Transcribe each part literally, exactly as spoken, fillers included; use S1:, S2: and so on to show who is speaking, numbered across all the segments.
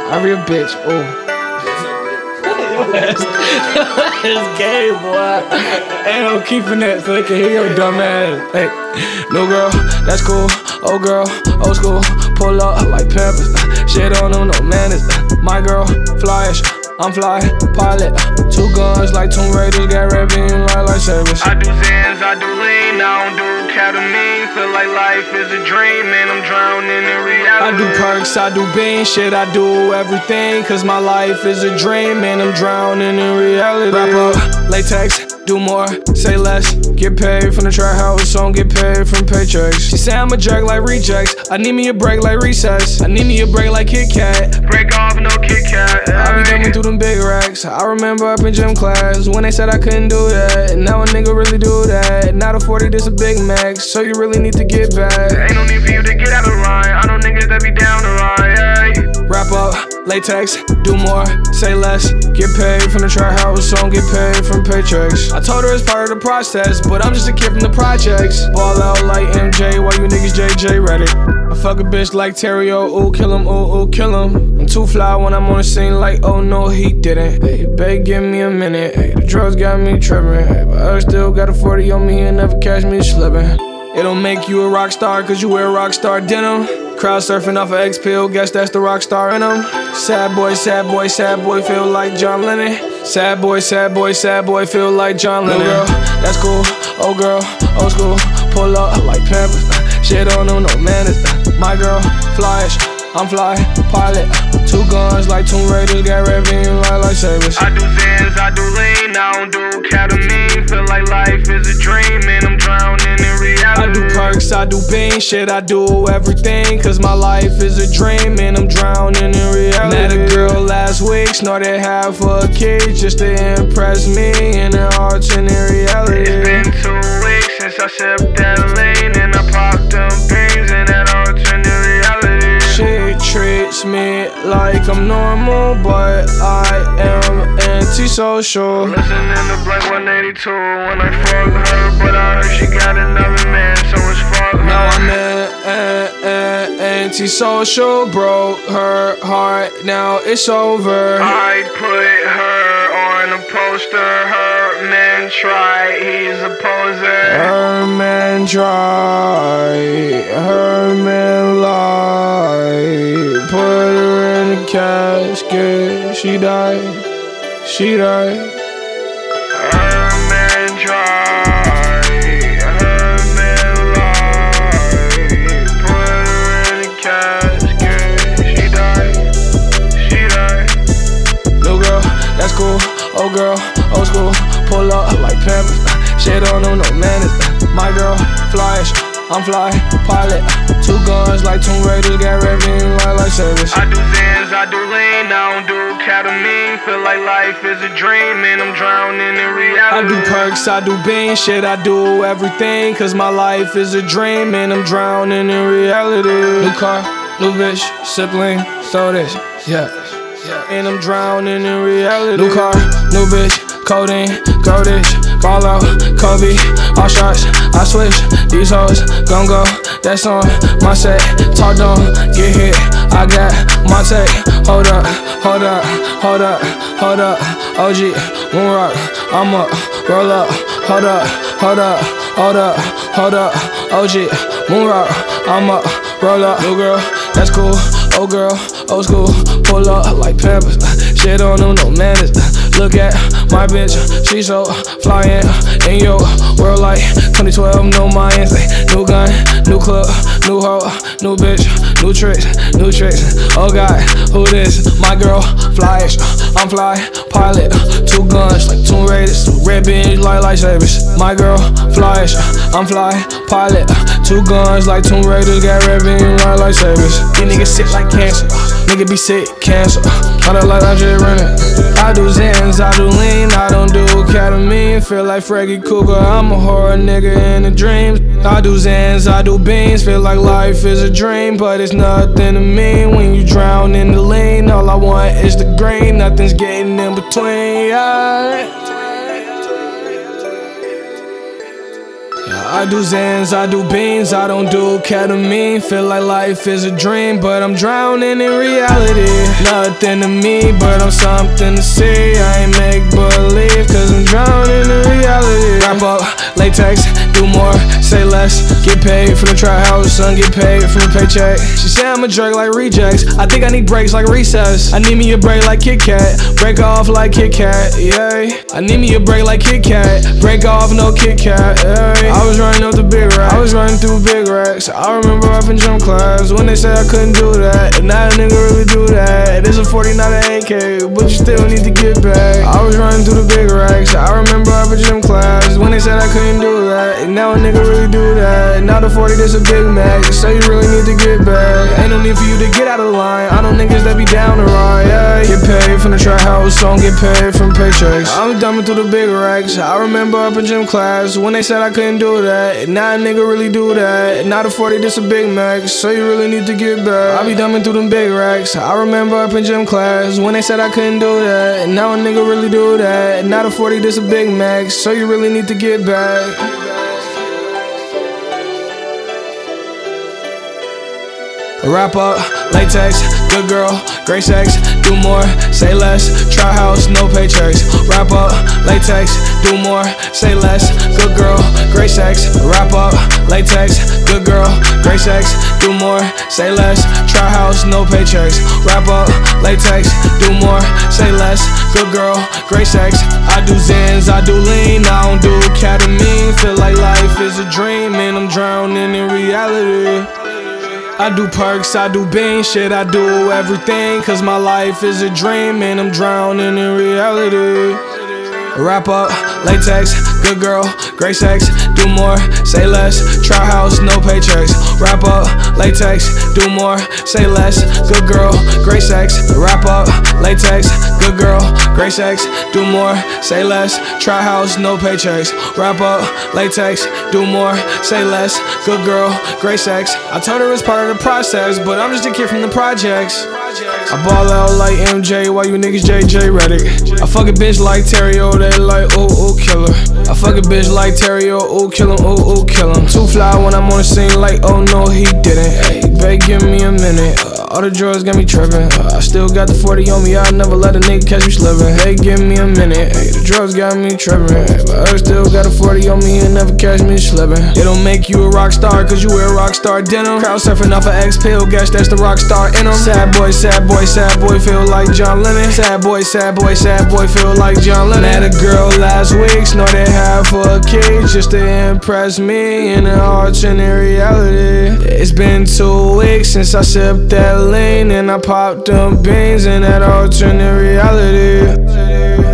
S1: I real bitch. Oh. It's gay, boy. Ain't no keeping that so they can hear your dumb ass. Hey, new girl, that's cool. Old girl, old school. Pull up like Pampers. Shit don't know no manners. My girl, flyish. I'm fly, pilot. Two guns like Tomb Raiders. Got red beam like lightsabers.
S2: I do Zans, I do lean, I don't do ketamine. Feel like life is a dream and I'm drowning in reality.
S1: I do perks, I do beans, shit, I do everything. Cause my life is a dream and I'm drowning in reality. Wrap up, latex, do more, say less. Get paid from the trap house, so don't get paid from paychecks. She say I'm a jerk like rejects. I need me a break like recess. I need me a break like Kit Kat.
S2: Break off, no Kit Kat.
S1: I be coming through them big racks. I remember up in gym class when they said I couldn't do that. And now a nigga really do that. Not a forty, this a Big Mac. So you really need to get back.
S2: Ain't no need for you to get out of line. I know niggas that be down the line. Hey.
S1: Wrap up, latex, do more, say less. Get paid from the trap house, so don't get paid from paychecks. I told her it's part of the process, but I'm just a kid from the projects. Ball out like M J, while you niggas J J ready. I fuck a bitch like Terrio, ooh, kill him, ooh, ooh, kill him. I'm too fly when I'm on the scene like, oh no, he didn't. Hey, babe, give me a minute. Hey, the drugs got me tripping. Hey, but I still got a forty on me and never catch me slipping. It don't make you a rock star cause you wear rock star denim. Crowd surfing off of X-Pill, guess that's the rock star in them. Sad boy, sad boy, sad boy, feel like John Lennon. Sad boy, sad boy, sad boy, feel like John Lennon. New girl, that's cool. Old girl, old school. Pull up like Pampers. Shit don't know no manners. My girl, flyish. I'm fly, pilot. Two guns like Tomb Raiders. Got red beam like lightsabers.
S2: I do Zans, I do lean, I don't do ketamine. Feel like life is a dream and I'm drowning in reality.
S1: I do perks, I do beans, shit, I do everything. Cause my life is a dream and I'm drowning in reality. Met a girl last week, snorted half a kid just to impress me in an alternate reality.
S2: It's been two weeks since I sipped that lean and I popped them beans in that alternate reality.
S1: She treats me like I'm normal, but I am antisocial.
S2: Listening to Blink one eighty-two when I fuck her, but I heard she got another man, so it's fuck her.
S1: Now I'm an, an, an antisocial, broke her heart, now it's over.
S2: I put her on a poster, her man try, he's a poser.
S1: Her man try, her man lie. Put her in a casket, she died, she died.
S2: Her man try, her man lie. Put her in a casket, she died, she died.
S1: New girl, that's cool. Old girl, old school. Pull up like Pampers. Shit don't know no manners. My girl, flyish. I'm fly, pilot. Two guns like Tomb Raiders. Got red beam like lightsabers.
S2: I do Zans, I do lean, I don't do ketamine. Feel like life is a dream and I'm drowning in reality.
S1: I do perks, I do beans, shit, I do everything. Cause my life is a dream and I'm drowning in reality. New car, new bitch, sibling, throw this, yeah. Yeah. And I'm drowning in reality. New car, new bitch, codeine, grow this. Ball out, Kobe, all shots, I switch. These hoes gon' go, that's on my set. Talk don't get hit, I got my take. Hold up, hold up, hold up, hold up. O G, Moon Rock, I'm up, roll up. Hold up, hold up, hold up, hold up. O G, Moon Rock, I'm up, roll up. New girl, that's cool. Old girl, old school. Pull up like Pampers. Shit don't know no manners. Look at my bitch, she so flyin' in your world like twenty twelve, no minds. New gun, new club, new hoe, new bitch, new tricks, new tricks. Oh God, who this? My girl, flyish, I'm fly, pilot. Two guns like Tomb Raiders, red beams like lightsabers. My girl, flyish, I'm fly, pilot. Two guns like Tomb Raiders, got red beams like lightsabers. These niggas sick like cancer, nigga be sick, cancer. I don't like I just run it. I do Zans, I do lean, I don't do ketamine. Feel like Freddy Krueger, I'm a horror nigga in the dreams. I do Zans, I do beans, feel like life is a dream, but it's nothing to me when you drown in the lean. All I want is the green, nothing's getting in between. Yeah. Yeah. I do Zans, I do beans, I don't do ketamine. Feel like life is a dream, but I'm drowning in reality. Nothing to me, but I'm something to see. I ain't make believe, cause I'm drowning in reality. Wrap up, latex, do more, say less. Get paid from the trap house, son, get paid from a paycheck. She say I'm a jerk like rejects. I think I need breaks like recess. I need me a break like Kit Kat, break off like Kit Kat, yeah. I need me a break like Kit Kat, break off no Kit Kat, yeah. I was running up the big racks, I was running through big racks. I remember up in gym class when they said I couldn't do that, and now a nigga really do that. It's a forty, not an A K, but you still need to get back. I was running through the big racks. I remember up in gym class when they said I couldn't do that, and now a nigga really do that. Now the forty, this a Big Mac, so you really need to get back. Ain't no need for you to get out of line. I know niggas that be down to ride, yeah. Get paid from the trap house, so don't get paid from paychecks. I'm dumbing through the big racks. I remember up in gym class when they said I couldn't do that, and now a nigga really do that. And now the forty, this a Big Mac, so you really need to get back. I be dumbing through them big racks. I remember up in gym class when they said I couldn't do that, and now a nigga really do that. And now the forty, this a Big Mac, so you really need to get back. Wrap up, latex, good girl, great sex, do more, say less, try house, no paychecks. Wrap up, latex, do more, say less, good girl, great sex. Wrap up, latex, good girl, great sex, do more, say less, try house, no paychecks. Wrap up, latex, do more, say less, good girl, great sex. I do Zans, I do lean, I don't do ketamine. Feel like life is a dream and I'm drowning in reality. I do perks, I do beans, shit, I do everything, cause my life is a dream and I'm drowning in reality. Wrap up, latex, good girl, great sex, do more, say less, try house, no paychecks. Wrap up, latex, do more, say less, good girl, great sex. Wrap up, latex, good girl, great sex, do more, say less, try house, no paychecks. Wrap up, latex, do more, say less, good girl, great sex. I told her it's part of the process, but I'm just a kid from the projects. I ball out like M J while you niggas J J Redick. I fuck a bitch like Terrio, they like ooh ooh killer. I fuck a bitch like Terrio, ooh kill him, ooh ooh kill him. Too fly when I'm on the scene like oh no he didn't. Hey, babe give me a minute. Uh, all the drugs got me tripping. Uh, I still got the forty on me, I never let a nigga catch me slipping. Hey, give me a minute. Hey, the drugs got me tripping, but I still got a forty on me and never catch me slipping. It don't make you a rock star cause you wear rock star denim. Crowd surfing off of X pill, guess that's the rock star in them. Sad boy, sad boy, sad boy, feel like John Lennon. Sad boy, sad boy, sad boy, feel like John Lennon. Met a girl last week, snorted half for a kid just to impress me in an alternate reality. It's been two weeks since I sipped that lean and I popped them beans in that alternate reality.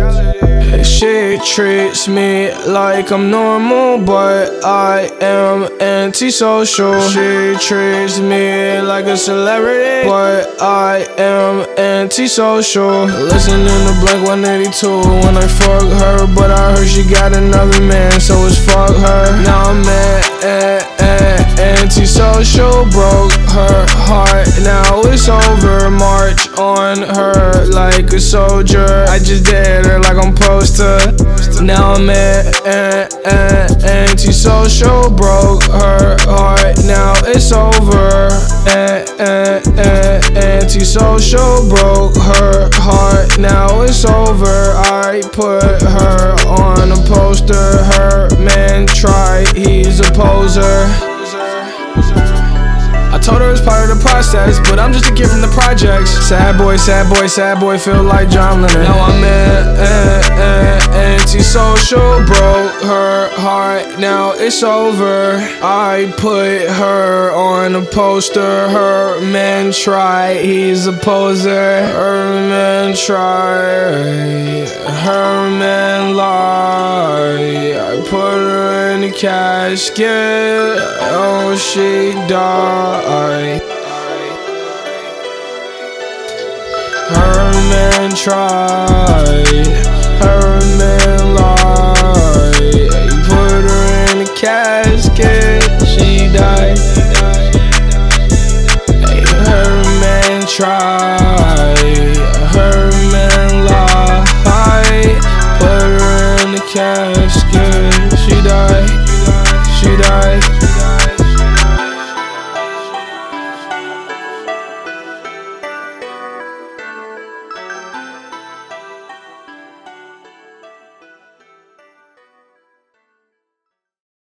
S1: She treats me like I'm normal, but I am antisocial. She treats me like a celebrity, but I am antisocial. Listening to Blink one eighty-two when I fuck her, but I heard she got another man, so it's fuck her. Now I'm an, an, an, antisocial, broke her heart, now it's over. March on her like a soldier. I just did her like I'm supposed to. Now I'm an, an, an, antisocial, broke her heart, now it's over. An, an, an, antisocial, broke her heart, now it's over. I put her on a poster, her man tried, he's a poser. I told her it's part of the process, but I'm just a kid from the projects. Sad boy, sad boy, sad boy, feel like John Lennon. Now I'm an, an, an, antisocial, broke her heart, now it's over. I put her on a poster, her man tried, he's a poser. Her man tried, her man lied. I put her in a casket, oh she died. Her man tried, her man lied. You put her in a casket, she died. Her man tried, her man lied. Put her in a casket, she died.